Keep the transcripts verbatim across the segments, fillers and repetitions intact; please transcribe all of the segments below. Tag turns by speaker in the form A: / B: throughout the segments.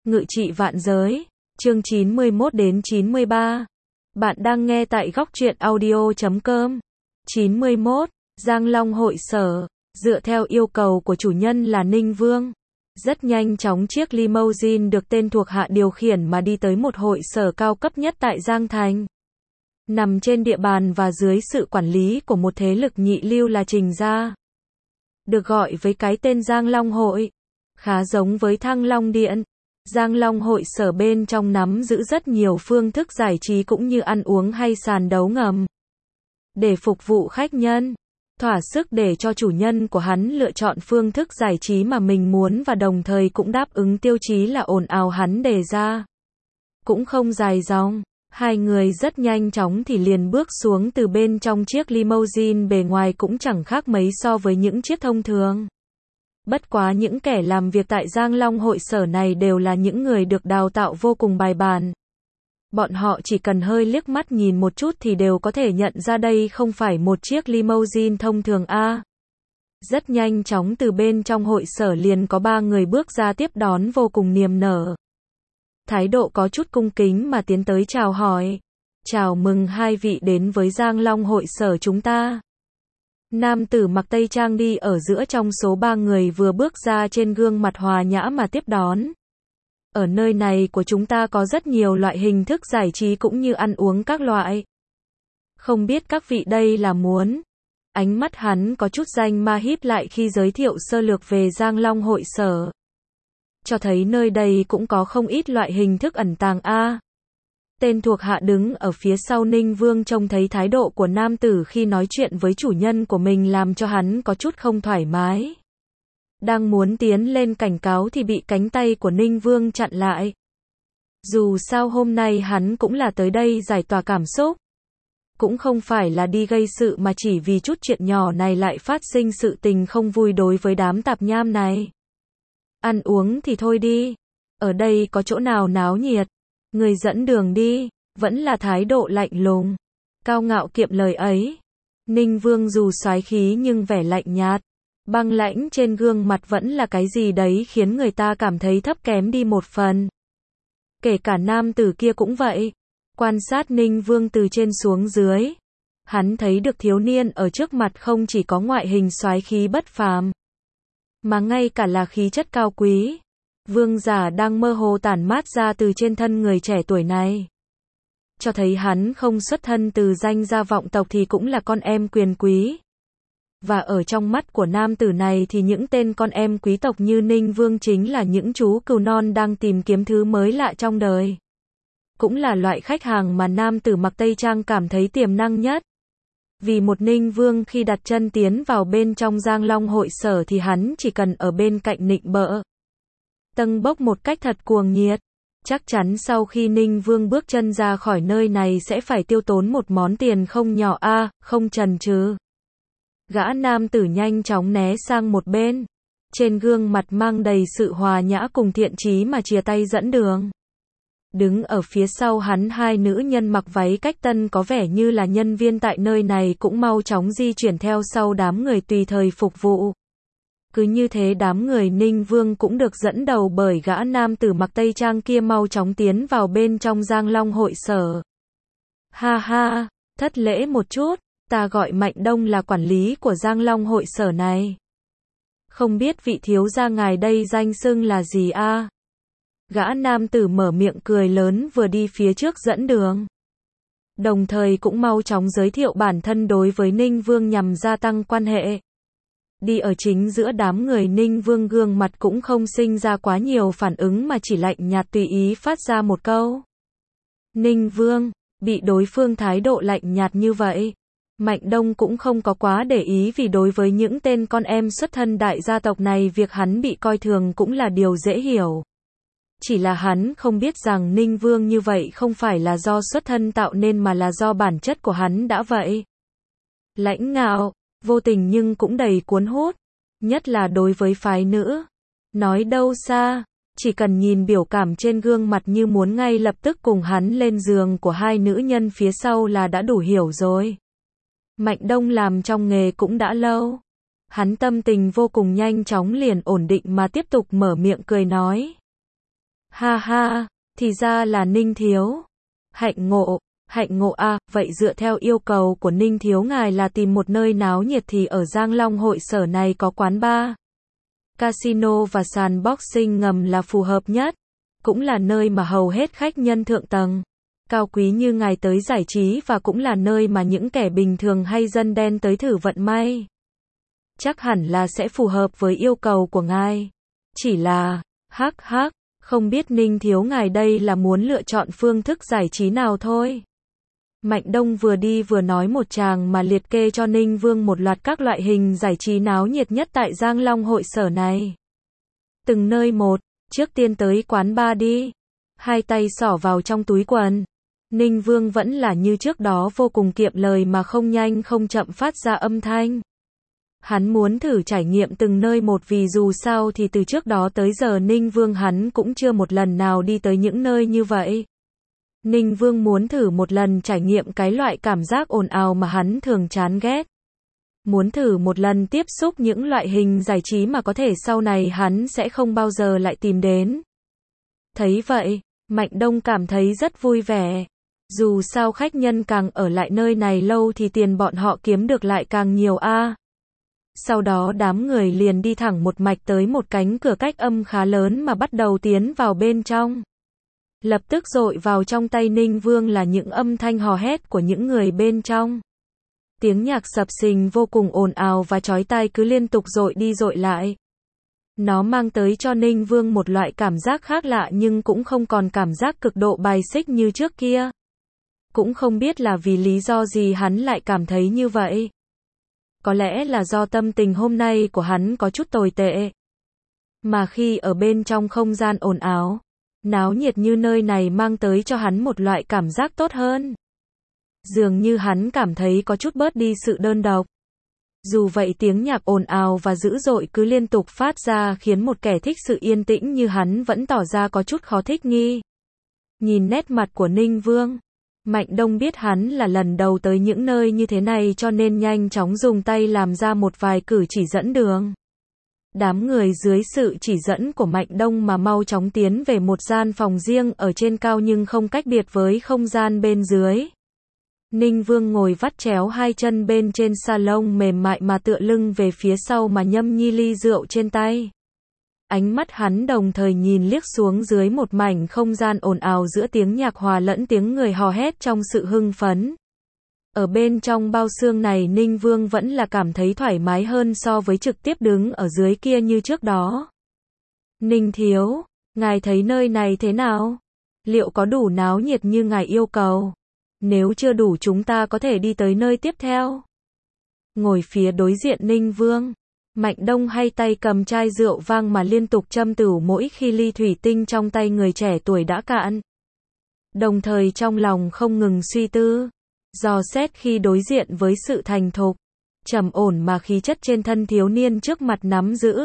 A: Ngự trị vạn giới, chương chín mươi mốt đến chín mươi ba. Bạn đang nghe tại góc truyện audio chấm com. chín mươi mốt. Giang Long hội sở, dựa theo yêu cầu của chủ nhân là Ninh Vương. Rất nhanh chóng chiếc limousine được tên thuộc hạ điều khiển mà đi tới một hội sở cao cấp nhất tại Giang Thành. Nằm trên địa bàn và dưới sự quản lý của một thế lực nhị lưu là Trình gia. Được gọi với cái tên Giang Long hội. Khá giống với Thăng Long Điện. Giang Long hội sở bên trong nắm giữ rất nhiều phương thức giải trí cũng như ăn uống hay sàn đấu ngầm. Để phục vụ khách nhân, thỏa sức để cho chủ nhân của hắn lựa chọn phương thức giải trí mà mình muốn và đồng thời cũng đáp ứng tiêu chí là ồn ào hắn đề ra. Cũng không dài dòng, hai người rất nhanh chóng thì liền bước xuống từ bên trong chiếc limousine, bề ngoài cũng chẳng khác mấy so với những chiếc thông thường. Bất quá những kẻ làm việc tại Giang Long hội sở này đều là những người được đào tạo vô cùng bài bản. Bọn họ chỉ cần hơi liếc mắt nhìn một chút thì đều có thể nhận ra đây không phải một chiếc limousine thông thường a. Rất nhanh chóng từ bên trong hội sở liền có ba người bước ra tiếp đón vô cùng niềm nở. Thái độ có chút cung kính mà tiến tới chào hỏi. Chào mừng hai vị đến với Giang Long hội sở chúng ta. Nam tử mặc tây trang đi ở giữa trong số ba người vừa bước ra, trên gương mặt hòa nhã mà tiếp đón. Ở nơi này của chúng ta có rất nhiều loại hình thức giải trí cũng như ăn uống các loại. Không biết các vị đây là muốn. Ánh mắt hắn có chút danh ma híp lại khi giới thiệu sơ lược về Giang Long hội sở. Cho thấy nơi đây cũng có không ít loại hình thức ẩn tàng a. Tên thuộc hạ đứng ở phía sau Ninh Vương trông thấy thái độ của nam tử khi nói chuyện với chủ nhân của mình làm cho hắn có chút không thoải mái. Đang muốn tiến lên cảnh cáo thì bị cánh tay của Ninh Vương chặn lại. Dù sao hôm nay hắn cũng là tới đây giải tỏa cảm xúc. Cũng không phải là đi gây sự mà chỉ vì chút chuyện nhỏ này lại phát sinh sự tình không vui đối với đám tạp nham này. Ăn uống thì thôi đi. Ở đây có chỗ nào náo nhiệt. Người dẫn đường đi, vẫn là thái độ lạnh lùng, cao ngạo kiệm lời ấy. Ninh Vương dù soái khí nhưng vẻ lạnh nhạt, băng lãnh trên gương mặt vẫn là cái gì đấy khiến người ta cảm thấy thấp kém đi một phần. Kể cả nam tử kia cũng vậy. Quan sát Ninh Vương từ trên xuống dưới, hắn thấy được thiếu niên ở trước mặt không chỉ có ngoại hình soái khí bất phàm, mà ngay cả là khí chất cao quý. Vương giả đang mơ hồ tản mát ra từ trên thân người trẻ tuổi này. Cho thấy hắn không xuất thân từ danh gia vọng tộc thì cũng là con em quyền quý. Và ở trong mắt của nam tử này thì những tên con em quý tộc như Ninh Vương chính là những chú cừu non đang tìm kiếm thứ mới lạ trong đời. Cũng là loại khách hàng mà nam tử mặc tây trang cảm thấy tiềm năng nhất. Vì một Ninh Vương khi đặt chân tiến vào bên trong Giang Long hội sở thì hắn chỉ cần ở bên cạnh nịnh bợ, tâng bốc một cách thật cuồng nhiệt. Chắc chắn sau khi Ninh Vương bước chân ra khỏi nơi này sẽ phải tiêu tốn một món tiền không nhỏ a, à, không chần chừ. Gã nam tử nhanh chóng né sang một bên. Trên gương mặt mang đầy sự hòa nhã cùng thiện chí mà chìa tay dẫn đường. Đứng ở phía sau hắn hai nữ nhân mặc váy cách tân có vẻ như là nhân viên tại nơi này cũng mau chóng di chuyển theo sau đám người tùy thời phục vụ. Cứ như thế đám người Ninh Vương cũng được dẫn đầu bởi gã nam tử mặc tây trang kia mau chóng tiến vào bên trong Giang Long hội sở. Ha ha, thất lễ một chút, ta gọi Mạnh Đông là quản lý của Giang Long hội sở này. Không biết vị thiếu gia ngài đây danh xưng là gì a? À? Gã nam tử mở miệng cười lớn vừa đi phía trước dẫn đường. Đồng thời cũng mau chóng giới thiệu bản thân đối với Ninh Vương nhằm gia tăng quan hệ. Đi ở chính giữa đám người Ninh Vương gương mặt cũng không sinh ra quá nhiều phản ứng mà chỉ lạnh nhạt tùy ý phát ra một câu. Ninh Vương, bị đối phương thái độ lạnh nhạt như vậy. Mạnh Đông cũng không có quá để ý vì đối với những tên con em xuất thân đại gia tộc này việc hắn bị coi thường cũng là điều dễ hiểu. Chỉ là hắn không biết rằng Ninh Vương như vậy không phải là do xuất thân tạo nên mà là do bản chất của hắn đã vậy. Lãnh ngạo, vô tình nhưng cũng đầy cuốn hút, nhất là đối với phái nữ. Nói đâu xa, chỉ cần nhìn biểu cảm trên gương mặt như muốn ngay lập tức cùng hắn lên giường của hai nữ nhân phía sau là đã đủ hiểu rồi. Mạnh Đông làm trong nghề cũng đã lâu. Hắn tâm tình vô cùng nhanh chóng liền ổn định mà tiếp tục mở miệng cười nói. Ha ha, thì ra là Ninh Thiếu. Hạnh ngộ, hạnh ngộ à, vậy dựa theo yêu cầu của Ninh Thiếu ngài là tìm một nơi náo nhiệt thì ở Giang Long hội sở này có quán bar, casino và sàn boxing ngầm là phù hợp nhất. Cũng là nơi mà hầu hết khách nhân thượng tầng, cao quý như ngài tới giải trí và cũng là nơi mà những kẻ bình thường hay dân đen tới thử vận may. Chắc hẳn là sẽ phù hợp với yêu cầu của ngài. Chỉ là, hắc hắc, không biết Ninh Thiếu ngài đây là muốn lựa chọn phương thức giải trí nào thôi. Mạnh Đông vừa đi vừa nói một tràng mà liệt kê cho Ninh Vương một loạt các loại hình giải trí náo nhiệt nhất tại Giang Long hội sở này. Từng nơi một, trước tiên tới quán bar đi. Hai tay xỏ vào trong túi quần. Ninh Vương vẫn là như trước đó vô cùng kiệm lời mà không nhanh không chậm phát ra âm thanh. Hắn muốn thử trải nghiệm từng nơi một vì dù sao thì từ trước đó tới giờ Ninh Vương hắn cũng chưa một lần nào đi tới những nơi như vậy. Ninh Vương muốn thử một lần trải nghiệm cái loại cảm giác ồn ào mà hắn thường chán ghét. Muốn thử một lần tiếp xúc những loại hình giải trí mà có thể sau này hắn sẽ không bao giờ lại tìm đến. Thấy vậy, Mạnh Đông cảm thấy rất vui vẻ. Dù sao khách nhân càng ở lại nơi này lâu thì tiền bọn họ kiếm được lại càng nhiều a. Sau đó đám người liền đi thẳng một mạch tới một cánh cửa cách âm khá lớn mà bắt đầu tiến vào bên trong. Lập tức dội vào trong tay Ninh Vương là những âm thanh hò hét của những người bên trong. Tiếng nhạc sập sình vô cùng ồn ào và chói tai cứ liên tục dội đi dội lại. Nó mang tới cho Ninh Vương một loại cảm giác khác lạ nhưng cũng không còn cảm giác cực độ bài xích như trước kia. Cũng không biết là vì lý do gì hắn lại cảm thấy như vậy. Có lẽ là do tâm tình hôm nay của hắn có chút tồi tệ. Mà khi ở bên trong không gian ồn ào, náo nhiệt như nơi này mang tới cho hắn một loại cảm giác tốt hơn. Dường như hắn cảm thấy có chút bớt đi sự đơn độc. Dù vậy tiếng nhạc ồn ào và dữ dội cứ liên tục phát ra khiến một kẻ thích sự yên tĩnh như hắn vẫn tỏ ra có chút khó thích nghi. Nhìn nét mặt của Ninh Vương, Mạnh Đông biết hắn là lần đầu tới những nơi như thế này cho nên nhanh chóng dùng tay làm ra một vài cử chỉ dẫn đường. Đám người dưới sự chỉ dẫn của Mạnh Đông mà mau chóng tiến về một gian phòng riêng ở trên cao nhưng không cách biệt với không gian bên dưới. Ninh Vương ngồi vắt chéo hai chân bên trên salon mềm mại mà tựa lưng về phía sau mà nhâm nhi ly rượu trên tay. Ánh mắt hắn đồng thời nhìn liếc xuống dưới một mảnh không gian ồn ào giữa tiếng nhạc hòa lẫn tiếng người hò hét trong sự hưng phấn. Ở bên trong bao xương này Ninh Vương vẫn là cảm thấy thoải mái hơn so với trực tiếp đứng ở dưới kia như trước đó. Ninh Thiếu, ngài thấy nơi này thế nào? Liệu có đủ náo nhiệt như ngài yêu cầu? Nếu chưa đủ chúng ta có thể đi tới nơi tiếp theo. Ngồi phía đối diện Ninh Vương, Mạnh Đông hay tay cầm chai rượu vang mà liên tục châm tửu mỗi khi ly thủy tinh trong tay người trẻ tuổi đã cạn. Đồng thời trong lòng không ngừng suy tư, dò xét khi đối diện với sự thành thục, trầm ổn mà khí chất trên thân thiếu niên trước mặt nắm giữ.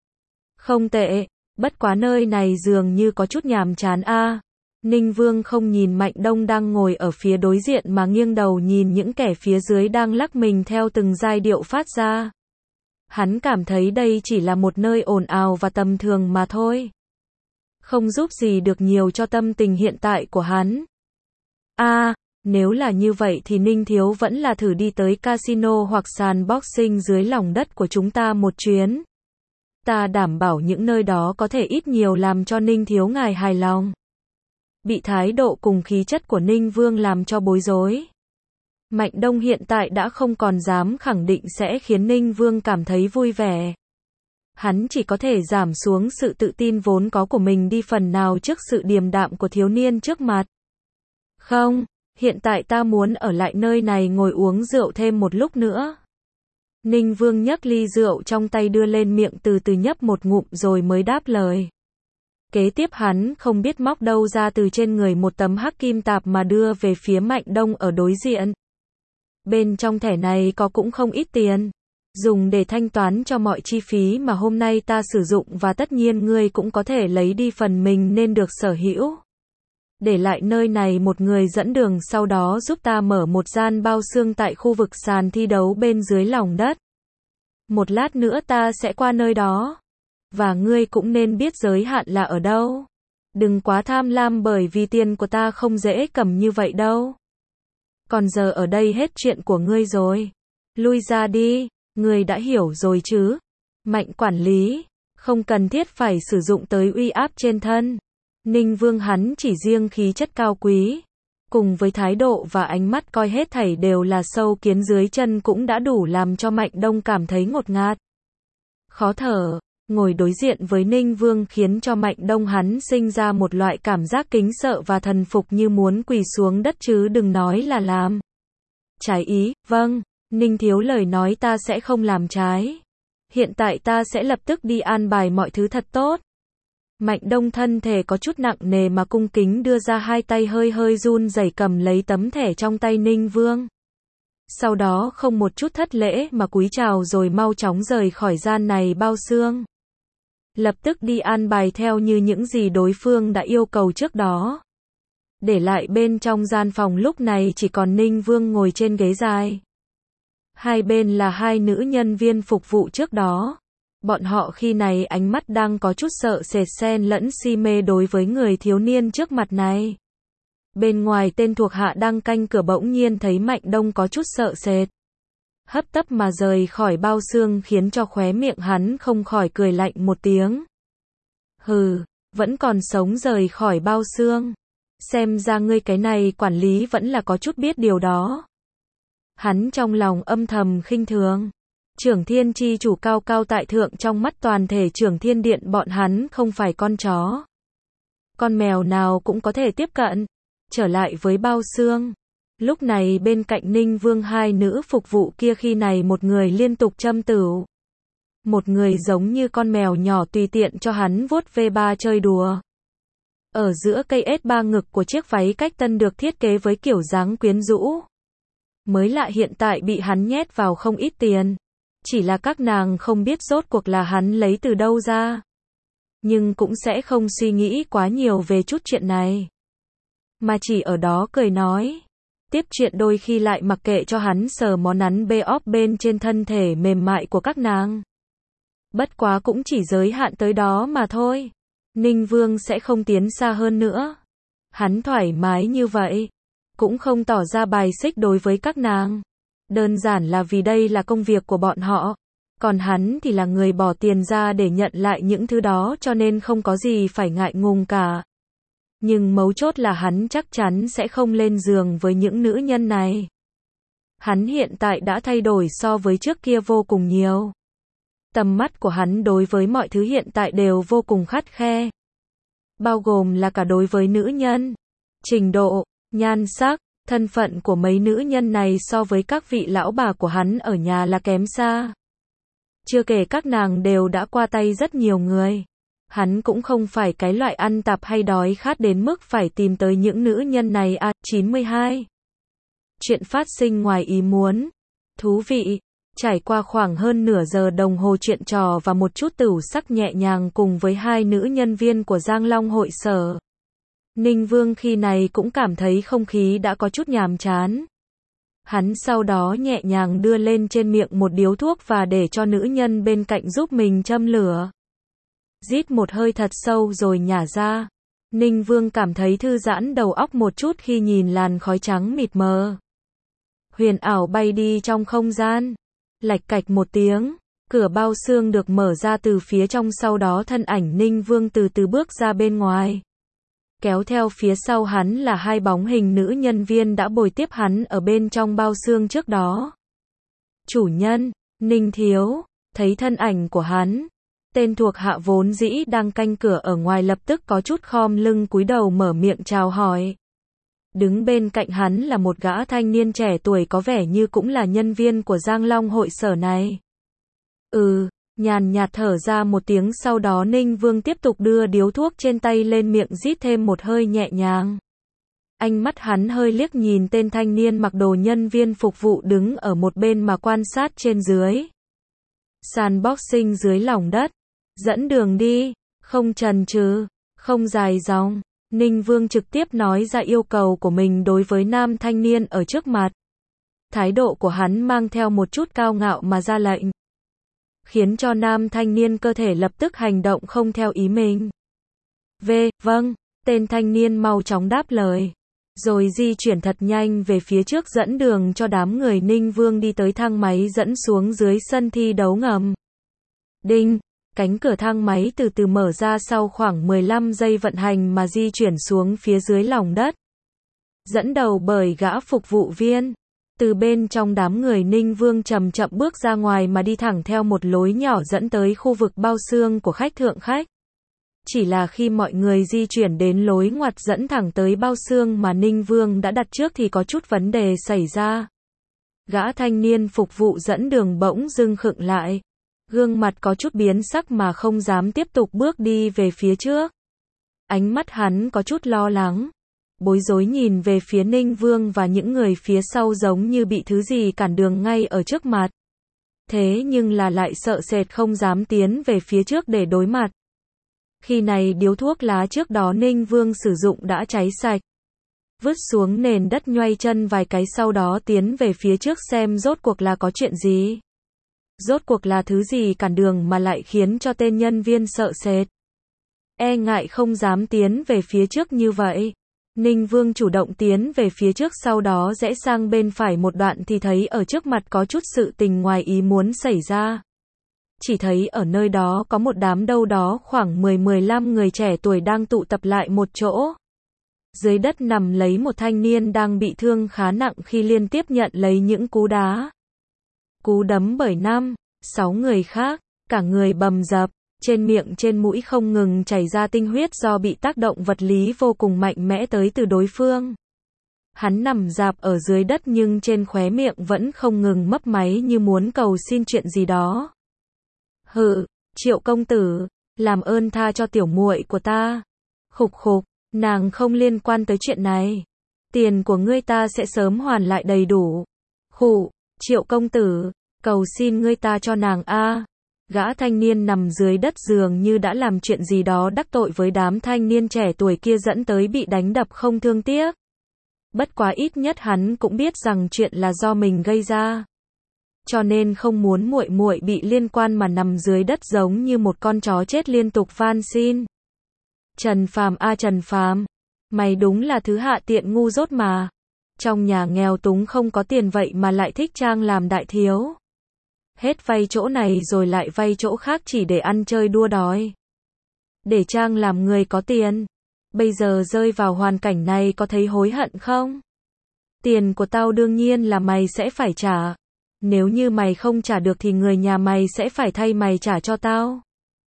A: Không tệ, bất quá nơi này dường như có chút nhàm chán a. Ninh Vương không nhìn Mạnh Đông đang ngồi ở phía đối diện mà nghiêng đầu nhìn những kẻ phía dưới đang lắc mình theo từng giai điệu phát ra. Hắn cảm thấy đây chỉ là một nơi ồn ào và tầm thường mà thôi. Không giúp gì được nhiều cho tâm tình hiện tại của hắn. A, à, nếu là như vậy thì Ninh Thiếu vẫn là thử đi tới casino hoặc sàn boxing dưới lòng đất của chúng ta một chuyến. Ta đảm bảo những nơi đó có thể ít nhiều làm cho Ninh Thiếu ngài hài lòng. Bị thái độ cùng khí chất của Ninh Vương làm cho bối rối. Mạnh Đông hiện tại đã không còn dám khẳng định sẽ khiến Ninh Vương cảm thấy vui vẻ. Hắn chỉ có thể giảm xuống sự tự tin vốn có của mình đi phần nào trước sự điềm đạm của thiếu niên trước mặt. Không, hiện tại ta muốn ở lại nơi này ngồi uống rượu thêm một lúc nữa. Ninh Vương nhấc ly rượu trong tay đưa lên miệng từ từ nhấp một ngụm rồi mới đáp lời. Kế tiếp hắn không biết móc đâu ra từ trên người một tấm hắc kim tạp mà đưa về phía Mạnh Đông ở đối diện. Bên trong thẻ này có cũng không ít tiền, dùng để thanh toán cho mọi chi phí mà hôm nay ta sử dụng và tất nhiên ngươi cũng có thể lấy đi phần mình nên được sở hữu. Để lại nơi này một người dẫn đường sau đó giúp ta mở một gian bao xương tại khu vực sàn thi đấu bên dưới lòng đất. Một lát nữa ta sẽ qua nơi đó. Và ngươi cũng nên biết giới hạn là ở đâu. Đừng quá tham lam bởi vì tiền của ta không dễ cầm như vậy đâu. Còn giờ ở đây hết chuyện của ngươi rồi. Lui ra đi, ngươi đã hiểu rồi chứ. Mạnh quản lý, không cần thiết phải sử dụng tới uy áp trên thân. Ninh Vương hắn chỉ riêng khí chất cao quý, cùng với thái độ và ánh mắt coi hết thảy đều là sâu kiến dưới chân cũng đã đủ làm cho Mạnh Đông cảm thấy ngột ngạt. Khó thở, ngồi đối diện với Ninh Vương khiến cho Mạnh Đông hắn sinh ra một loại cảm giác kính sợ và thần phục như muốn quỳ xuống đất chứ đừng nói là làm. Trái ý, vâng, Ninh thiếu lời nói ta sẽ không làm trái. Hiện tại ta sẽ lập tức đi an bài mọi thứ thật tốt. Mạnh Đông thân thể có chút nặng nề mà cung kính đưa ra hai tay hơi hơi run rẩy cầm lấy tấm thẻ trong tay Ninh Vương. Sau đó không một chút thất lễ mà cúi chào rồi mau chóng rời khỏi gian này bao xương. Lập tức đi an bài theo như những gì đối phương đã yêu cầu trước đó. Để lại bên trong gian phòng lúc này chỉ còn Ninh Vương ngồi trên ghế dài. Hai bên là hai nữ nhân viên phục vụ trước đó. Bọn họ khi này ánh mắt đang có chút sợ sệt xen lẫn si mê đối với người thiếu niên trước mặt này. Bên ngoài tên thuộc hạ đang canh cửa bỗng nhiên thấy Mạnh Đông có chút sợ sệt. Hấp tấp mà rời khỏi bao xương khiến cho khóe miệng hắn không khỏi cười lạnh một tiếng. Hừ, vẫn còn sống rời khỏi bao xương. Xem ra ngươi cái này quản lý vẫn là có chút biết điều đó. Hắn trong lòng âm thầm khinh thường. Trưởng Thiên Chi chủ cao cao tại thượng trong mắt toàn thể Trưởng Thiên Điện bọn hắn không phải con chó. Con mèo nào cũng có thể tiếp cận. Trở lại với bao xương. Lúc này bên cạnh Ninh Vương hai nữ phục vụ kia khi này một người liên tục châm tửu. Một người giống như con mèo nhỏ tùy tiện cho hắn vuốt ve ba chơi đùa. Ở giữa cây ét ba ngực của chiếc váy cách tân được thiết kế với kiểu dáng quyến rũ. Mới lạ hiện tại bị hắn nhét vào không ít tiền. Chỉ là các nàng không biết rốt cuộc là hắn lấy từ đâu ra. Nhưng cũng sẽ không suy nghĩ quá nhiều về chút chuyện này. Mà chỉ ở đó cười nói. Tiếp chuyện đôi khi lại mặc kệ cho hắn sờ món nắn bê óp bên trên thân thể mềm mại của các nàng. Bất quá cũng chỉ giới hạn tới đó mà thôi. Ninh Vương sẽ không tiến xa hơn nữa. Hắn thoải mái như vậy. Cũng không tỏ ra bài xích đối với các nàng. Đơn giản là vì đây là công việc của bọn họ. Còn hắn thì là người bỏ tiền ra để nhận lại những thứ đó cho nên không có gì phải ngại ngùng cả. Nhưng mấu chốt là hắn chắc chắn sẽ không lên giường với những nữ nhân này. Hắn hiện tại đã thay đổi so với trước kia vô cùng nhiều. Tầm mắt của hắn đối với mọi thứ hiện tại đều vô cùng khắt khe. Bao gồm là cả đối với nữ nhân. Trình độ, nhan sắc, thân phận của mấy nữ nhân này so với các vị lão bà của hắn ở nhà là kém xa. Chưa kể các nàng đều đã qua tay rất nhiều người. Hắn cũng không phải cái loại ăn tạp hay đói khát đến mức phải tìm tới những nữ nhân này à. chín mươi hai. Chuyện phát sinh ngoài ý muốn. Thú vị. Trải qua khoảng hơn nửa giờ đồng hồ chuyện trò và một chút tửu sắc nhẹ nhàng cùng với hai nữ nhân viên của Giang Long hội sở. Ninh Vương khi này cũng cảm thấy không khí đã có chút nhàm chán. Hắn sau đó nhẹ nhàng đưa lên trên miệng một điếu thuốc và để cho nữ nhân bên cạnh giúp mình châm lửa. Rít một hơi thật sâu rồi nhả ra. Ninh Vương cảm thấy thư giãn đầu óc một chút khi nhìn làn khói trắng mịt mờ. Huyền ảo bay đi trong không gian. Lạch cạch một tiếng, cửa bao xương được mở ra từ phía trong sau đó thân ảnh Ninh Vương từ từ bước ra bên ngoài. Kéo theo phía sau hắn là hai bóng hình nữ nhân viên đã bồi tiếp hắn ở bên trong bao xương trước đó. Chủ nhân, Ninh thiếu, thấy thân ảnh của hắn. Tên thuộc hạ vốn dĩ đang canh cửa ở ngoài lập tức có chút khom lưng cúi đầu mở miệng chào hỏi. Đứng bên cạnh hắn là một gã thanh niên trẻ tuổi có vẻ như cũng là nhân viên của Giang Long hội sở này. Ừ, nhàn nhạt thở ra một tiếng sau đó Ninh Vương tiếp tục đưa điếu thuốc trên tay lên miệng rít thêm một hơi nhẹ nhàng. Ánh mắt hắn hơi liếc nhìn tên thanh niên mặc đồ nhân viên phục vụ đứng ở một bên mà quan sát trên dưới. Sàn boxing dưới lòng đất. Dẫn đường đi, không chần chừ, không dài dòng. Ninh Vương trực tiếp nói ra yêu cầu của mình đối với nam thanh niên ở trước mặt. Thái độ của hắn mang theo một chút cao ngạo mà ra lệnh. Khiến cho nam thanh niên cơ thể lập tức hành động không theo ý mình. V, vâng, Tên thanh niên mau chóng đáp lời, rồi di chuyển thật nhanh về phía trước dẫn đường cho đám người Ninh Vương đi tới thang máy dẫn xuống dưới sân thi đấu ngầm. Đinh, cánh cửa thang máy từ từ mở ra sau khoảng mười lăm giây vận hành mà di chuyển xuống phía dưới lòng đất. Dẫn đầu bởi gã phục vụ viên. Từ bên trong đám người Ninh Vương chậm chậm bước ra ngoài mà đi thẳng theo một lối nhỏ dẫn tới khu vực bao xương của khách thượng khách. Chỉ là khi mọi người di chuyển đến lối ngoặt dẫn thẳng tới bao xương mà Ninh Vương đã đặt trước thì có chút vấn đề xảy ra. Gã thanh niên phục vụ dẫn đường bỗng dưng khựng lại. Gương mặt có chút biến sắc mà không dám tiếp tục bước đi về phía trước. Ánh mắt hắn có chút lo lắng. Bối rối nhìn về phía Ninh Vương và những người phía sau giống như bị thứ gì cản đường ngay ở trước mặt. Thế nhưng là lại sợ sệt không dám tiến về phía trước để đối mặt. Khi này điếu thuốc lá trước đó Ninh Vương sử dụng đã cháy sạch. Vứt xuống nền đất nhoay chân vài cái sau đó tiến về phía trước xem rốt cuộc là có chuyện gì. Rốt cuộc là thứ gì cản đường mà lại khiến cho tên nhân viên sợ sệt. E ngại không dám tiến về phía trước như vậy. Ninh Vương chủ động tiến về phía trước sau đó rẽ sang bên phải một đoạn thì thấy ở trước mặt có chút sự tình ngoài ý muốn xảy ra. Chỉ thấy ở nơi đó có một đám đâu đó khoảng mười mười lăm người trẻ tuổi đang tụ tập lại một chỗ. Dưới đất nằm lấy một thanh niên đang bị thương khá nặng khi liên tiếp nhận lấy những cú đá. Cú đấm bởi năm, sáu người khác, cả người bầm dập, trên miệng trên mũi không ngừng chảy ra tinh huyết do bị tác động vật lý vô cùng mạnh mẽ tới từ đối phương. Hắn nằm rạp ở dưới đất nhưng trên khóe miệng vẫn không ngừng mấp máy như muốn cầu xin chuyện gì đó. Hự, Triệu công tử, làm ơn tha cho tiểu muội của ta. Khục khục, nàng không liên quan tới chuyện này. Tiền của ngươi ta sẽ sớm hoàn lại đầy đủ. Khụ, Triệu công tử, cầu xin ngươi ta cho nàng a. Gã thanh niên nằm dưới đất dường như đã làm chuyện gì đó đắc tội với đám thanh niên trẻ tuổi kia dẫn tới bị đánh đập không thương tiếc. Bất quá ít nhất hắn cũng biết rằng chuyện là do mình gây ra. Cho nên không muốn muội muội bị liên quan mà nằm dưới đất giống như một con chó chết liên tục van xin. Trần Phàm a Trần Phàm, mày đúng là thứ hạ tiện ngu dốt mà. Trong nhà nghèo túng không có tiền vậy mà lại thích trang làm đại thiếu. Hết vay chỗ này rồi lại vay chỗ khác chỉ để ăn chơi đua đòi. Để trang làm người có tiền. Bây giờ rơi vào hoàn cảnh này có thấy hối hận không? Tiền của tao đương nhiên là mày sẽ phải trả. Nếu như mày không trả được thì người nhà mày sẽ phải thay mày trả cho tao.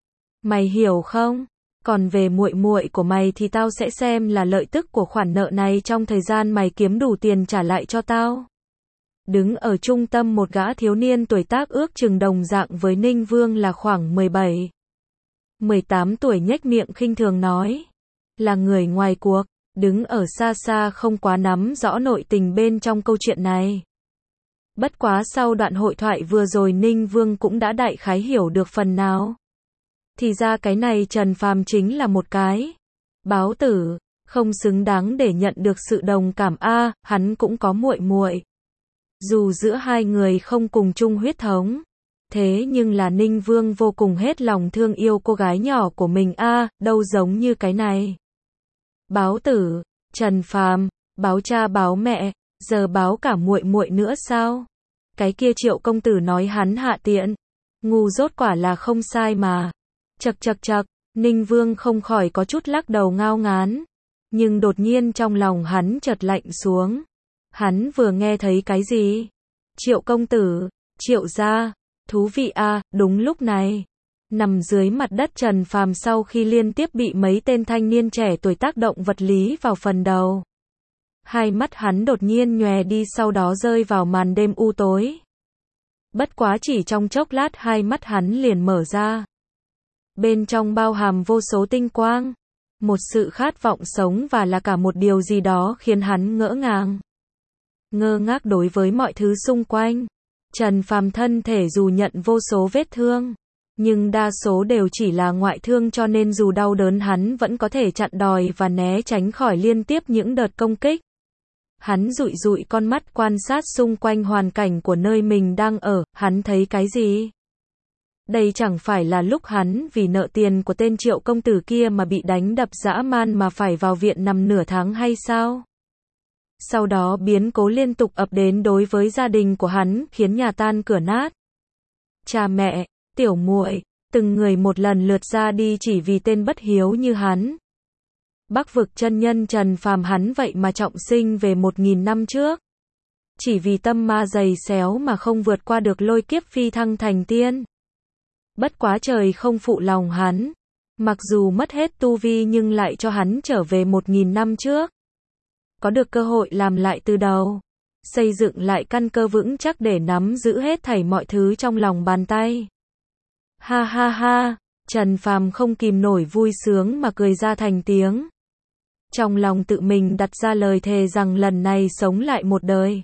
A: Mày hiểu không? Còn về muội muội của mày thì tao sẽ xem là lợi tức của khoản nợ này trong thời gian mày kiếm đủ tiền trả lại cho tao. Đứng ở trung tâm một gã thiếu niên tuổi tác ước chừng đồng dạng với Ninh Vương là khoảng mười bảy, mười tám tuổi nhếch miệng khinh thường nói. Là người ngoài cuộc, đứng ở xa xa không quá nắm rõ nội tình bên trong câu chuyện này. Bất quá sau đoạn hội thoại vừa rồi Ninh Vương cũng đã đại khái hiểu được phần nào. Thì ra cái này Trần Phàm chính là một cái báo tử, không xứng đáng để nhận được sự đồng cảm a, hắn cũng có muội muội. Dù giữa hai người không cùng chung huyết thống, thế nhưng là Ninh Vương vô cùng hết lòng thương yêu cô gái nhỏ của mình a, đâu giống như cái này. Báo tử, Trần Phàm, báo cha báo mẹ, giờ báo cả muội muội nữa sao? Cái kia Triệu công tử nói hắn hạ tiện, ngu dốt quả là không sai mà. Chậc chậc chậc, Ninh Vương không khỏi có chút lắc đầu ngao ngán, nhưng đột nhiên trong lòng hắn chợt lạnh xuống. Hắn vừa nghe thấy cái gì? Triệu công tử, Triệu gia, thú vị a, đúng lúc này. Nằm dưới mặt đất Trần Phàm sau khi liên tiếp bị mấy tên thanh niên trẻ tuổi tác động vật lý vào phần đầu. Hai mắt hắn đột nhiên nhòe đi sau đó rơi vào màn đêm u tối. Bất quá chỉ trong chốc lát hai mắt hắn liền mở ra. Bên trong bao hàm vô số tinh quang. Một sự khát vọng sống và là cả một điều gì đó khiến hắn ngỡ ngàng. Ngơ ngác đối với mọi thứ xung quanh. Trần Phàm thân thể dù nhận vô số vết thương, nhưng đa số đều chỉ là ngoại thương cho nên dù đau đớn hắn vẫn có thể chặn đòi và né tránh khỏi liên tiếp những đợt công kích. Hắn dụi dụi con mắt quan sát xung quanh hoàn cảnh của nơi mình đang ở, hắn thấy cái gì? Đây chẳng phải là lúc hắn vì nợ tiền của tên Triệu công tử kia mà bị đánh đập dã man mà phải vào viện nằm nửa tháng hay sao? Sau đó biến cố liên tục ập đến đối với gia đình của hắn, khiến nhà tan cửa nát. Cha mẹ, tiểu muội, từng người một lần lượt ra đi chỉ vì tên bất hiếu như hắn. Bắc vực chân nhân Trần Phàm hắn vậy mà trọng sinh về một nghìn năm trước. Chỉ vì tâm ma dày xéo mà không vượt qua được lôi kiếp phi thăng thành tiên. Bất quá trời không phụ lòng hắn. Mặc dù mất hết tu vi nhưng lại cho hắn trở về một nghìn năm trước. Có được cơ hội làm lại từ đầu. Xây dựng lại căn cơ vững chắc để nắm giữ hết thảy mọi thứ trong lòng bàn tay. Ha ha ha, Trần Phàm không kìm nổi vui sướng mà cười ra thành tiếng. Trong lòng tự mình đặt ra lời thề rằng lần này sống lại một đời.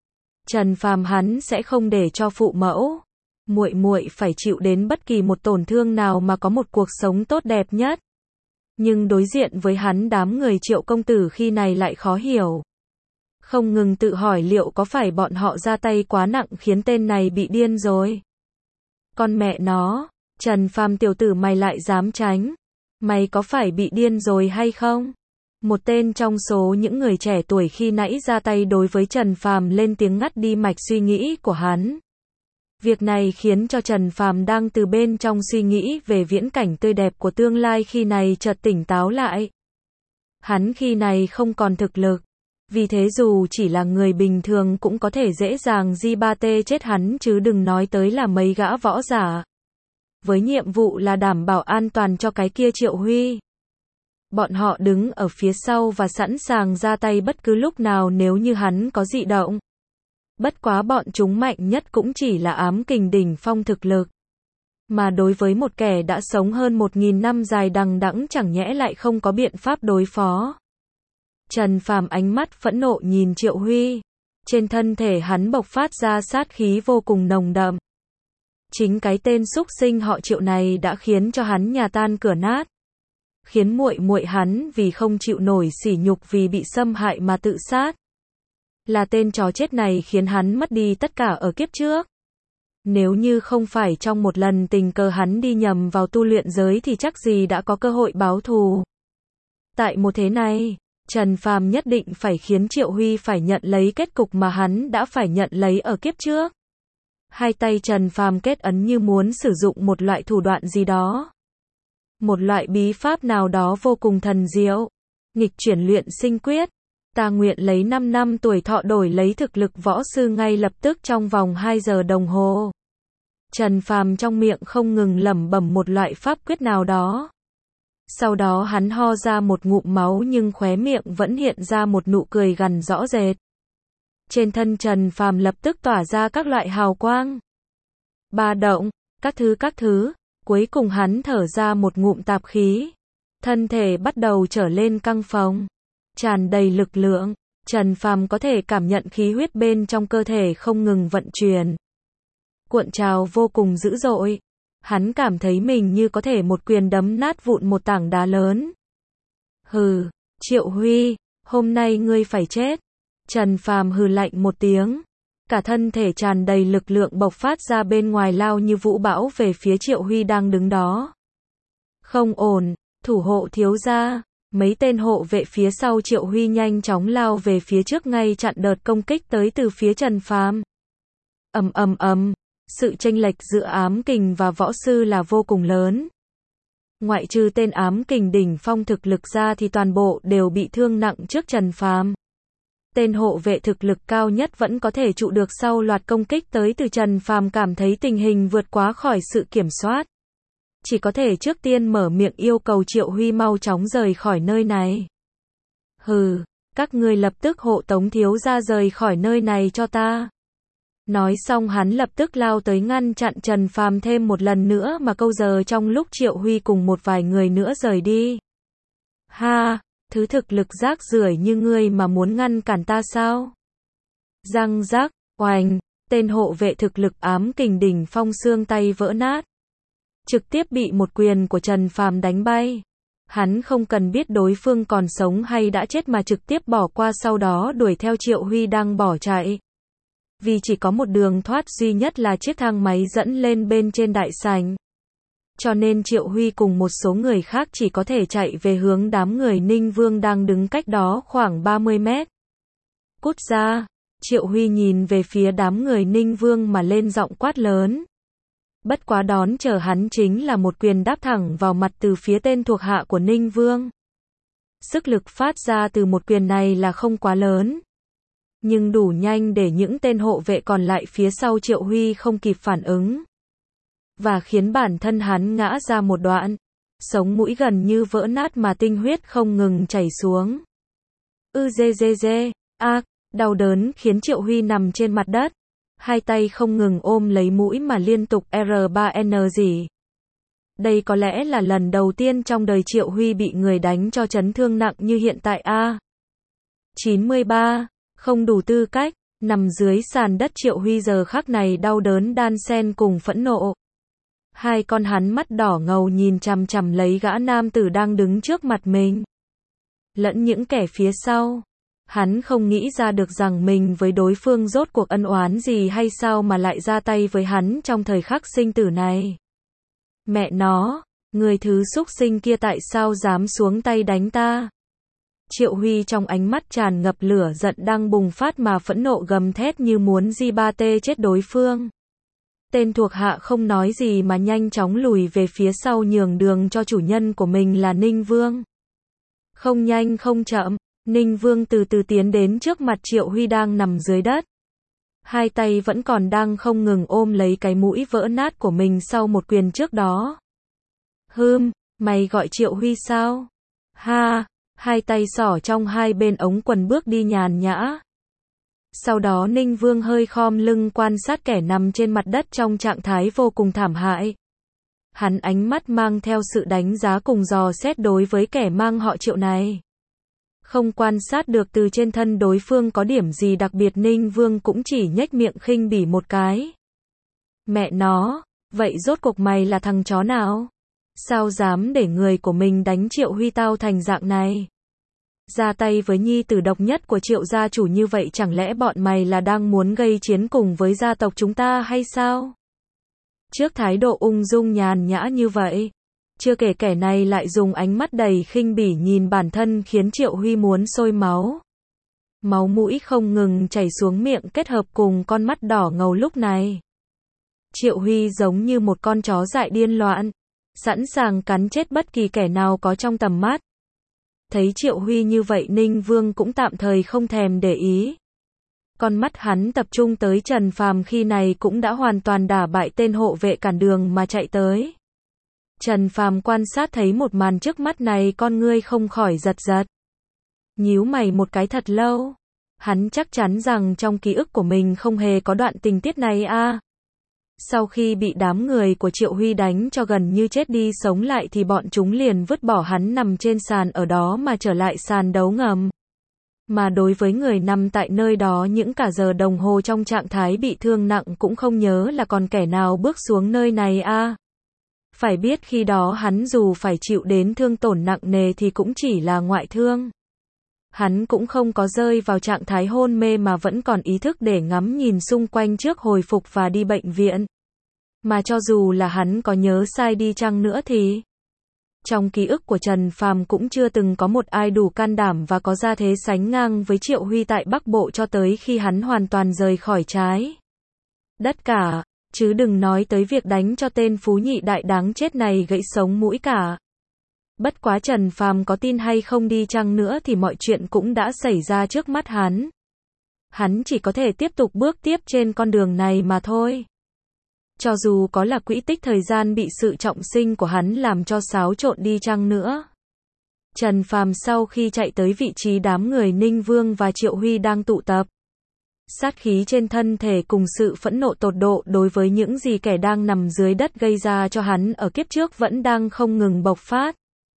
A: Trần Phàm hắn sẽ không để cho phụ mẫu, muội muội phải chịu đến bất kỳ một tổn thương nào mà có một cuộc sống tốt đẹp nhất. Nhưng đối diện với hắn đám người Triệu công tử khi này lại khó hiểu. Không ngừng tự hỏi liệu có phải bọn họ ra tay quá nặng khiến tên này bị điên rồi. Con mẹ nó, Trần Phàm tiểu tử mày lại dám tránh. Mày có phải bị điên rồi hay không? Một tên trong số những người trẻ tuổi khi nãy ra tay đối với Trần Phàm lên tiếng ngắt đi mạch suy nghĩ của hắn. Việc này khiến cho Trần Phàm đang từ bên trong suy nghĩ về viễn cảnh tươi đẹp của tương lai khi này chợt tỉnh táo lại. Hắn khi này không còn thực lực. Vì thế dù chỉ là người bình thường cũng có thể dễ dàng di ba tê chết hắn chứ đừng nói tới là mấy gã võ giả. Với nhiệm vụ là đảm bảo an toàn cho cái kia Triệu Huy. Bọn họ đứng ở phía sau và sẵn sàng ra tay bất cứ lúc nào nếu như hắn có dị động. Bất quá bọn chúng mạnh nhất cũng chỉ là ám kình đỉnh phong thực lực. Mà đối với một kẻ đã sống hơn một nghìn năm dài đằng đẵng chẳng nhẽ lại không có biện pháp đối phó. Trần Phàm ánh mắt phẫn nộ nhìn Triệu Huy. Trên thân thể hắn bộc phát ra sát khí vô cùng nồng đậm. Chính cái tên xúc sinh họ Triệu này đã khiến cho hắn nhà tan cửa nát. Khiến muội muội hắn vì không chịu nổi sỉ nhục vì bị xâm hại mà tự sát. Là tên chó chết này khiến hắn mất đi tất cả ở kiếp trước. Nếu như không phải trong một lần tình cờ hắn đi nhầm vào tu luyện giới thì chắc gì đã có cơ hội báo thù. Tại một thế này, Trần Phàm nhất định phải khiến Triệu Huy phải nhận lấy kết cục mà hắn đã phải nhận lấy ở kiếp trước. Hai tay Trần Phàm kết ấn như muốn sử dụng một loại thủ đoạn gì đó. Một loại bí pháp nào đó vô cùng thần diệu. Nghịch chuyển luyện sinh quyết. Ta nguyện lấy năm năm tuổi thọ đổi lấy thực lực võ sư ngay lập tức trong vòng hai giờ đồng hồ. Trần Phàm trong miệng không ngừng lẩm bẩm một loại pháp quyết nào đó. Sau đó hắn ho ra một ngụm máu nhưng khóe miệng vẫn hiện ra một nụ cười gằn rõ rệt. Trên thân Trần Phàm lập tức tỏa ra các loại hào quang. Ba động, các thứ các thứ. Cuối cùng hắn thở ra một ngụm tạp khí. Thân thể bắt đầu trở lên căng phồng. Tràn đầy lực lượng. Trần Phàm có thể cảm nhận khí huyết bên trong cơ thể không ngừng vận chuyển. Cuộn trào vô cùng dữ dội. Hắn cảm thấy mình như có thể một quyền đấm nát vụn một tảng đá lớn. Hừ, Triệu Huy, hôm nay ngươi phải chết. Trần Phàm hừ lạnh một tiếng. Cả thân thể tràn đầy lực lượng bộc phát ra bên ngoài lao như vũ bão về phía Triệu Huy đang đứng đó. Không ổn, thủ hộ thiếu gia. Mấy tên hộ vệ phía sau Triệu Huy nhanh chóng lao về phía trước ngay chặn đợt công kích tới từ phía Trần Phàm. Ầm ầm ầm, sự chênh lệch giữa ám kình và võ sư là vô cùng lớn. Ngoại trừ tên ám kình đỉnh phong thực lực ra thì toàn bộ đều bị thương nặng trước Trần Phàm. Tên hộ vệ thực lực cao nhất vẫn có thể trụ được sau loạt công kích tới từ Trần Phàm cảm thấy tình hình vượt quá khỏi sự kiểm soát. Chỉ có thể trước tiên mở miệng yêu cầu Triệu Huy mau chóng rời khỏi nơi này. Hừ, các ngươi lập tức hộ tống thiếu gia rời khỏi nơi này cho ta. Nói xong hắn lập tức lao tới ngăn chặn Trần Phàm thêm một lần nữa mà câu giờ trong lúc Triệu Huy cùng một vài người nữa rời đi. Ha, thứ thực lực rác rưởi như ngươi mà muốn ngăn cản ta sao? Răng rác, oành, tên hộ vệ thực lực ám kình đỉnh phong xương tay vỡ nát. Trực tiếp bị một quyền của Trần Phàm đánh bay. Hắn không cần biết đối phương còn sống hay đã chết mà trực tiếp bỏ qua sau đó đuổi theo Triệu Huy đang bỏ chạy. Vì chỉ có một đường thoát duy nhất là chiếc thang máy dẫn lên bên trên đại sảnh. Cho nên Triệu Huy cùng một số người khác chỉ có thể chạy về hướng đám người Ninh Vương đang đứng cách đó khoảng ba mươi mét. Cút ra! Triệu Huy nhìn về phía đám người Ninh Vương mà lên giọng quát lớn. Bất quá đón chờ hắn chính là một quyền đáp thẳng vào mặt từ phía tên thuộc hạ của Ninh Vương. Sức lực phát ra từ một quyền này là không quá lớn, nhưng đủ nhanh để những tên hộ vệ còn lại phía sau Triệu Huy không kịp phản ứng, và khiến bản thân hắn ngã ra một đoạn, sống mũi gần như vỡ nát mà tinh huyết không ngừng chảy xuống. Ư dê dê dê, a, đau đớn khiến Triệu Huy nằm trên mặt đất, hai tay không ngừng ôm lấy mũi mà liên tục R ba N gì. Đây có lẽ là lần đầu tiên trong đời Triệu Huy bị người đánh cho chấn thương nặng như hiện tại a. chín mươi ba, không đủ tư cách, nằm dưới sàn đất Triệu Huy giờ khắc này đau đớn đan xen cùng phẫn nộ. Hai con hắn mắt đỏ ngầu nhìn chằm chằm lấy gã nam tử đang đứng trước mặt mình. Lẫn những kẻ phía sau. Hắn không nghĩ ra được rằng mình với đối phương rốt cuộc ân oán gì hay sao mà lại ra tay với hắn trong thời khắc sinh tử này. Mẹ nó, người thứ xúc sinh kia tại sao dám xuống tay đánh ta? Triệu Huy trong ánh mắt tràn ngập lửa giận đang bùng phát mà phẫn nộ gầm thét như muốn di ba tê chết đối phương. Tên thuộc hạ không nói gì mà nhanh chóng lùi về phía sau nhường đường cho chủ nhân của mình là Ninh Vương. Không nhanh không chậm, Ninh Vương từ từ tiến đến trước mặt Triệu Huy đang nằm dưới đất. Hai tay vẫn còn đang không ngừng ôm lấy cái mũi vỡ nát của mình sau một quyền trước đó. Hừm, mày gọi Triệu Huy sao? Ha, hai tay xỏ trong hai bên ống quần bước đi nhàn nhã. Sau đó Ninh Vương hơi khom lưng quan sát kẻ nằm trên mặt đất trong trạng thái vô cùng thảm hại. Hắn ánh mắt mang theo sự đánh giá cùng dò xét đối với kẻ mang họ Triệu này. Không quan sát được từ trên thân đối phương có điểm gì đặc biệt, Ninh Vương cũng chỉ nhếch miệng khinh bỉ một cái. Mẹ nó, vậy rốt cuộc mày là thằng chó nào? Sao dám để người của mình đánh Triệu Huy tao thành dạng này? Ra tay với nhi tử độc nhất của Triệu gia chủ như vậy, chẳng lẽ bọn mày là đang muốn gây chiến cùng với gia tộc chúng ta hay sao? Trước thái độ ung dung nhàn nhã như vậy, chưa kể kẻ này lại dùng ánh mắt đầy khinh bỉ nhìn bản thân khiến Triệu Huy muốn sôi máu. Máu mũi không ngừng chảy xuống miệng kết hợp cùng con mắt đỏ ngầu lúc này. Triệu Huy giống như một con chó dại điên loạn, sẵn sàng cắn chết bất kỳ kẻ nào có trong tầm mắt. Thấy Triệu Huy như vậy, Ninh Vương cũng tạm thời không thèm để ý. Con mắt hắn tập trung tới Trần Phàm, khi này cũng đã hoàn toàn đả bại tên hộ vệ cản đường mà chạy tới. Trần Phàm quan sát thấy một màn trước mắt này, con ngươi không khỏi giật giật. Nhíu mày một cái thật lâu. Hắn chắc chắn rằng trong ký ức của mình không hề có đoạn tình tiết này a. À. Sau khi bị đám người của Triệu Huy đánh cho gần như chết đi sống lại thì bọn chúng liền vứt bỏ hắn nằm trên sàn ở đó mà trở lại sàn đấu ngầm. Mà đối với người nằm tại nơi đó những cả giờ đồng hồ trong trạng thái bị thương nặng cũng không nhớ là còn kẻ nào bước xuống nơi này a. À. Phải biết khi đó hắn dù phải chịu đến thương tổn nặng nề thì cũng chỉ là ngoại thương. Hắn cũng không có rơi vào trạng thái hôn mê mà vẫn còn ý thức để ngắm nhìn xung quanh trước hồi phục và đi bệnh viện. Mà cho dù là hắn có nhớ sai đi chăng nữa thì trong ký ức của Trần Phàm cũng chưa từng có một ai đủ can đảm và có gia thế sánh ngang với Triệu Huy tại Bắc Bộ cho tới khi hắn hoàn toàn rời khỏi trái đất cả, chứ đừng nói tới việc đánh cho tên phú nhị đại đáng chết này gãy sống mũi cả. Bất quá Trần Phàm có tin hay không đi chăng nữa thì mọi chuyện cũng đã xảy ra trước mắt hắn. Hắn chỉ có thể tiếp tục bước tiếp trên con đường này mà thôi. Cho dù có là quỹ tích thời gian bị sự trọng sinh của hắn làm cho xáo trộn đi chăng nữa. Trần Phàm sau khi chạy tới vị trí đám người Ninh Vương và Triệu Huy đang tụ tập, sát khí trên thân thể cùng sự phẫn nộ tột độ đối với những gì kẻ đang nằm dưới đất gây ra cho hắn ở kiếp trước vẫn đang không ngừng bộc phát.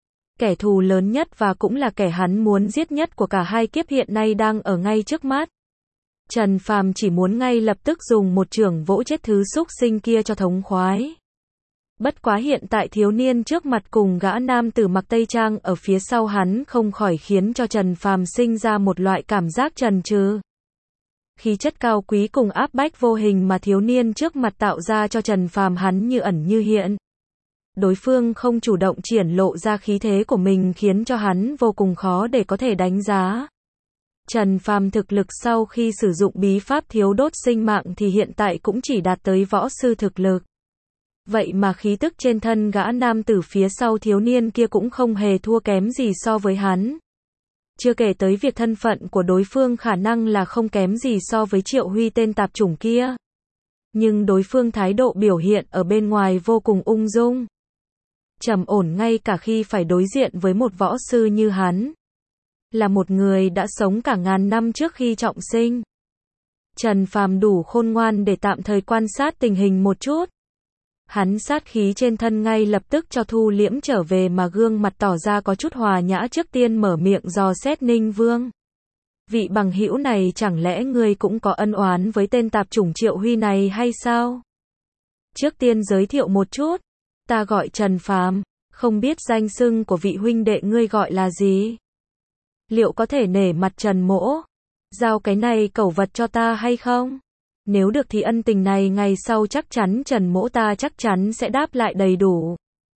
A: Kẻ thù lớn nhất và cũng là kẻ hắn muốn giết nhất của cả hai kiếp hiện nay đang ở ngay trước mắt. Trần Phàm chỉ muốn ngay lập tức dùng một chưởng vỗ chết thứ xúc sinh kia cho thống khoái. Bất quá hiện tại thiếu niên trước mặt cùng gã nam tử mặc tây trang ở phía sau hắn không khỏi khiến cho Trần Phàm sinh ra một loại cảm giác chần chừ. Khí chất cao quý cùng áp bách vô hình mà thiếu niên trước mặt tạo ra cho Trần Phàm hắn như ẩn như hiện. Đối phương không chủ động triển lộ ra khí thế của mình khiến cho hắn vô cùng khó để có thể đánh giá. Trần Phàm thực lực sau khi sử dụng bí pháp thiếu đốt sinh mạng thì hiện tại cũng chỉ đạt tới võ sư thực lực. Vậy mà khí tức trên thân gã nam tử phía sau thiếu niên kia cũng không hề thua kém gì so với hắn. Chưa kể tới việc thân phận của đối phương khả năng là không kém gì so với Triệu Huy tên tạp chủng kia. Nhưng đối phương thái độ biểu hiện ở bên ngoài vô cùng ung dung, trầm ổn ngay cả khi phải đối diện với một võ sư như hắn. Là một người đã sống cả ngàn năm trước khi trọng sinh. Trần Phàm đủ khôn ngoan để tạm thời quan sát tình hình một chút. Hắn sát khí trên thân ngay lập tức cho thu liễm trở về mà gương mặt tỏ ra có chút hòa nhã trước tiên mở miệng dò xét Ninh Vương. Vị bằng hữu này chẳng lẽ ngươi cũng có ân oán với tên tạp chủng Triệu Huy này hay sao? Trước tiên giới thiệu một chút, ta gọi Trần Phàm, không biết danh xưng của vị huynh đệ ngươi gọi là gì? Liệu có thể nể mặt Trần mỗ, giao cái này cẩu vật cho ta hay không? Nếu được thì ân tình này ngày sau chắc chắn Trần mỗ ta chắc chắn sẽ đáp lại đầy đủ.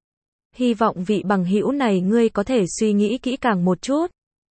A: Hy vọng vị bằng hữu này ngươi có thể suy nghĩ kỹ càng một chút.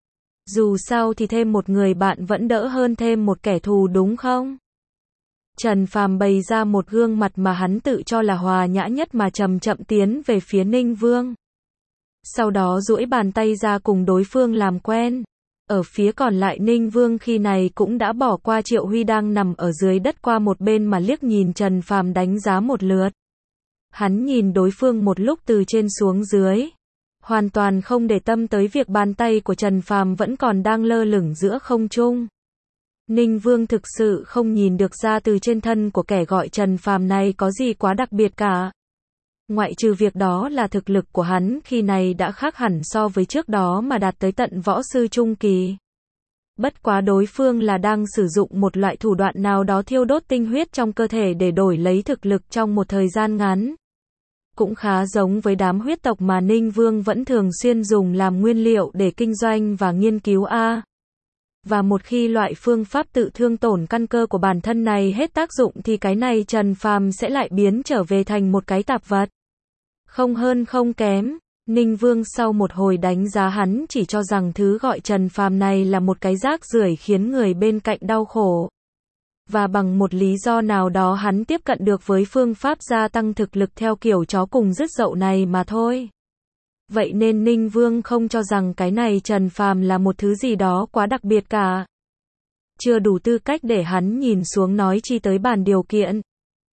A: Dù sao thì thêm một người bạn vẫn đỡ hơn thêm một kẻ thù đúng không? Trần Phàm bày ra một gương mặt mà hắn tự cho là hòa nhã nhất mà chậm chậm tiến về phía Ninh Vương. Sau đó duỗi bàn tay ra cùng đối phương làm quen. Ở phía còn lại Ninh Vương khi này cũng đã bỏ qua Triệu Huy đang nằm ở dưới đất qua một bên mà liếc nhìn Trần Phàm đánh giá một lượt. Hắn nhìn đối phương một lúc từ trên xuống dưới, hoàn toàn không để tâm tới việc bàn tay của Trần Phàm vẫn còn đang lơ lửng giữa không trung. Ninh Vương thực sự không nhìn được ra từ trên thân của kẻ gọi Trần Phàm này có gì quá đặc biệt cả. Ngoại trừ việc đó là thực lực của hắn khi này đã khác hẳn so với trước đó mà đạt tới tận võ sư trung kỳ. Bất quá đối phương là đang sử dụng một loại thủ đoạn nào đó thiêu đốt tinh huyết trong cơ thể để đổi lấy thực lực trong một thời gian ngắn. Cũng khá giống với đám huyết tộc mà Ninh Vương vẫn thường xuyên dùng làm nguyên liệu để kinh doanh và nghiên cứu A. Và một khi loại phương pháp tự thương tổn căn cơ của bản thân này hết tác dụng thì cái này Trần Phàm sẽ lại biến trở về thành một cái tạp vật. Không hơn không kém, Ninh Vương sau một hồi đánh giá hắn chỉ cho rằng thứ gọi Trần Phàm này là một cái rác rưởi khiến người bên cạnh đau khổ. Và bằng một lý do nào đó hắn tiếp cận được với phương pháp gia tăng thực lực theo kiểu chó cùng rứt dậu này mà thôi. Vậy nên Ninh Vương không cho rằng cái này Trần Phàm là một thứ gì đó quá đặc biệt cả. Chưa đủ tư cách để hắn nhìn xuống nói chi tới bàn điều kiện.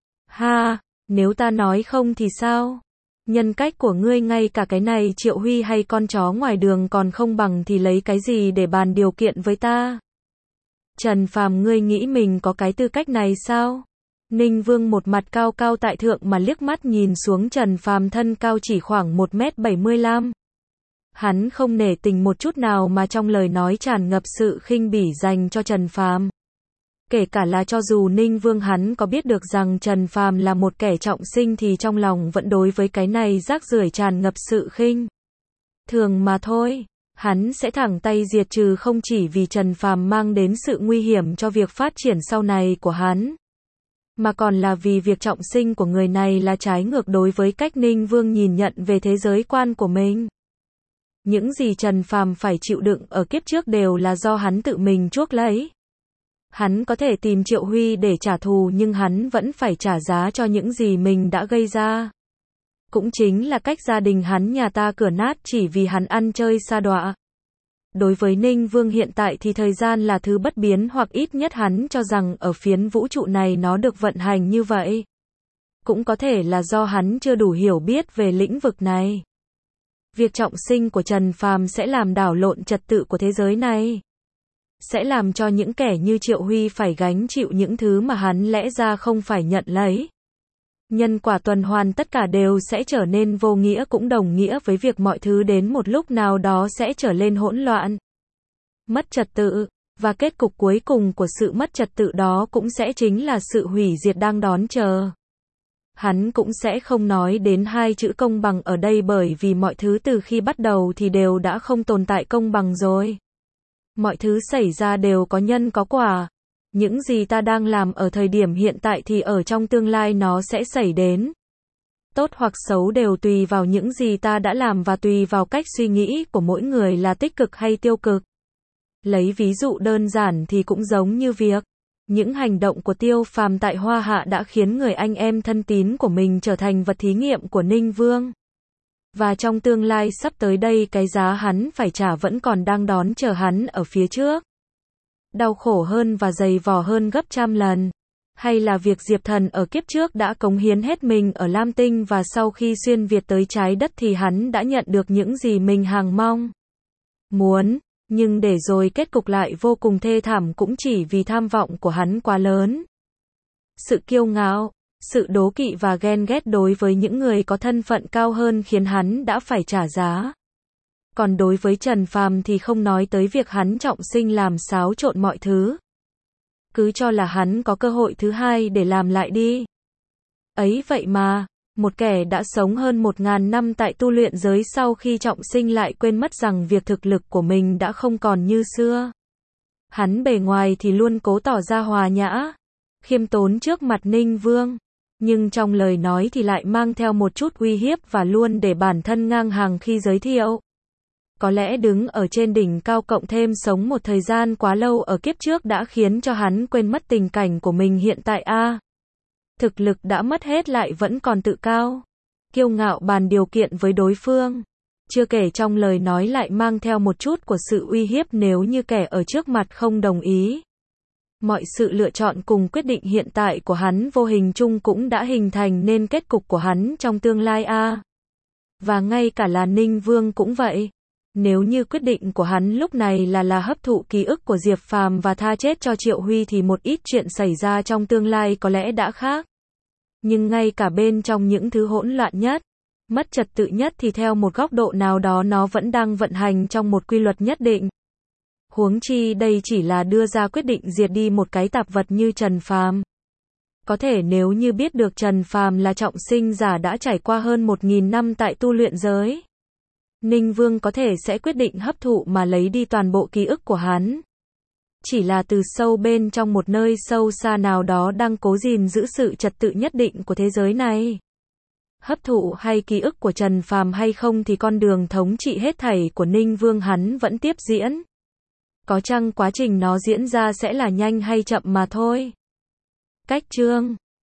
A: Ha, nếu ta nói không thì sao? Nhân cách của ngươi ngay cả cái này Triệu Huy hay con chó ngoài đường còn không bằng thì lấy cái gì để bàn điều kiện với ta? Trần Phàm ngươi nghĩ mình có cái tư cách này sao? Ninh Vương một mặt cao cao tại thượng mà liếc mắt nhìn xuống Trần Phàm thân cao chỉ khoảng một mét bảy mươi lăm. Hắn không nể tình một chút nào mà trong lời nói tràn ngập sự khinh bỉ dành cho Trần Phàm. Kể cả là cho dù Ninh Vương hắn có biết được rằng Trần Phàm là một kẻ trọng sinh thì trong lòng vẫn đối với cái này rác rưởi tràn ngập sự khinh thường mà thôi. Hắn sẽ thẳng tay diệt trừ không chỉ vì Trần Phàm mang đến sự nguy hiểm cho việc phát triển sau này của hắn, mà còn là vì việc trọng sinh của người này là trái ngược đối với cách Ninh Vương nhìn nhận về thế giới quan của mình. Những gì Trần Phàm phải chịu đựng ở kiếp trước đều là do hắn tự mình chuốc lấy. Hắn có thể tìm Triệu Huy để trả thù nhưng hắn vẫn phải trả giá cho những gì mình đã gây ra. Cũng chính là cách gia đình hắn nhà ta cửa nát chỉ vì hắn ăn chơi sa đọa. Đối với Ninh Vương hiện tại thì thời gian là thứ bất biến hoặc ít nhất hắn cho rằng ở phiến vũ trụ này nó được vận hành như vậy. Cũng có thể là do hắn chưa đủ hiểu biết về lĩnh vực này. Việc trọng sinh của Trần Phàm sẽ làm đảo lộn trật tự của thế giới này. Sẽ làm cho những kẻ như Triệu Huy phải gánh chịu những thứ mà hắn lẽ ra không phải nhận lấy. Nhân quả tuần hoàn tất cả đều sẽ trở nên vô nghĩa cũng đồng nghĩa với việc mọi thứ đến một lúc nào đó sẽ trở lên hỗn loạn, mất trật tự, và kết cục cuối cùng của sự mất trật tự đó cũng sẽ chính là sự hủy diệt đang đón chờ. Hắn cũng sẽ không nói đến hai chữ công bằng ở đây bởi vì mọi thứ từ khi bắt đầu thì đều đã không tồn tại công bằng rồi. Mọi thứ xảy ra đều có nhân có quả. Những gì ta đang làm ở thời điểm hiện tại thì ở trong tương lai nó sẽ xảy đến. Tốt hoặc xấu đều tùy vào những gì ta đã làm và tùy vào cách suy nghĩ của mỗi người là tích cực hay tiêu cực. Lấy ví dụ đơn giản thì cũng giống như việc những hành động của Tiêu Phàm tại Hoa Hạ đã khiến người anh em thân tín của mình trở thành vật thí nghiệm của Ninh Vương. Và trong tương lai sắp tới đây cái giá hắn phải trả vẫn còn đang đón chờ hắn ở phía trước. Đau khổ hơn và dày vò hơn gấp trăm lần. Hay là việc Diệp Thần ở kiếp trước đã cống hiến hết mình ở Lam Tinh và sau khi xuyên Việt tới trái đất thì hắn đã nhận được những gì mình hằng mong muốn. Nhưng để rồi kết cục lại vô cùng thê thảm cũng chỉ vì tham vọng của hắn quá lớn. Sự kiêu ngạo, sự đố kỵ và ghen ghét đối với những người có thân phận cao hơn khiến hắn đã phải trả giá. Còn đối với Trần Phàm thì không nói tới việc hắn trọng sinh làm xáo trộn mọi thứ. Cứ cho là hắn có cơ hội thứ hai để làm lại đi. Ấy vậy mà, một kẻ đã sống hơn một ngàn năm tại tu luyện giới sau khi trọng sinh lại quên mất rằng việc thực lực của mình đã không còn như xưa. Hắn bề ngoài thì luôn cố tỏ ra hòa nhã, khiêm tốn trước mặt Ninh Vương, nhưng trong lời nói thì lại mang theo một chút uy hiếp và luôn để bản thân ngang hàng khi giới thiệu. Có lẽ đứng ở trên đỉnh cao cộng thêm sống một thời gian quá lâu ở kiếp trước đã khiến cho hắn quên mất tình cảnh của mình hiện tại a. À, thực lực đã mất hết lại vẫn còn tự cao, kiêu ngạo bàn điều kiện với đối phương. Chưa kể trong lời nói lại mang theo một chút của sự uy hiếp nếu như kẻ ở trước mặt không đồng ý. Mọi sự lựa chọn cùng quyết định hiện tại của hắn vô hình chung cũng đã hình thành nên kết cục của hắn trong tương lai a. À, và ngay cả là Ninh Vương cũng vậy. Nếu như quyết định của hắn lúc này là là hấp thụ ký ức của Diệp Phàm và tha chết cho Triệu Huy thì một ít chuyện xảy ra trong tương lai có lẽ đã khác. Nhưng ngay cả bên trong những thứ hỗn loạn nhất, mất trật tự nhất thì theo một góc độ nào đó nó vẫn đang vận hành trong một quy luật nhất định. Huống chi đây chỉ là đưa ra quyết định diệt đi một cái tạp vật như Trần Phàm. Có thể nếu như biết được Trần Phàm là trọng sinh giả đã trải qua hơn một nghìn năm tại tu luyện giới, Ninh Vương có thể sẽ quyết định hấp thụ mà lấy đi toàn bộ ký ức của hắn. Chỉ là từ sâu bên trong một nơi sâu xa nào đó đang cố gìn giữ sự trật tự nhất định của thế giới này. Hấp thụ hay ký ức của Trần Phàm hay không thì con đường thống trị hết thảy của Ninh Vương hắn vẫn tiếp diễn. Có chăng quá trình nó diễn ra sẽ là nhanh hay chậm mà thôi. Cách chương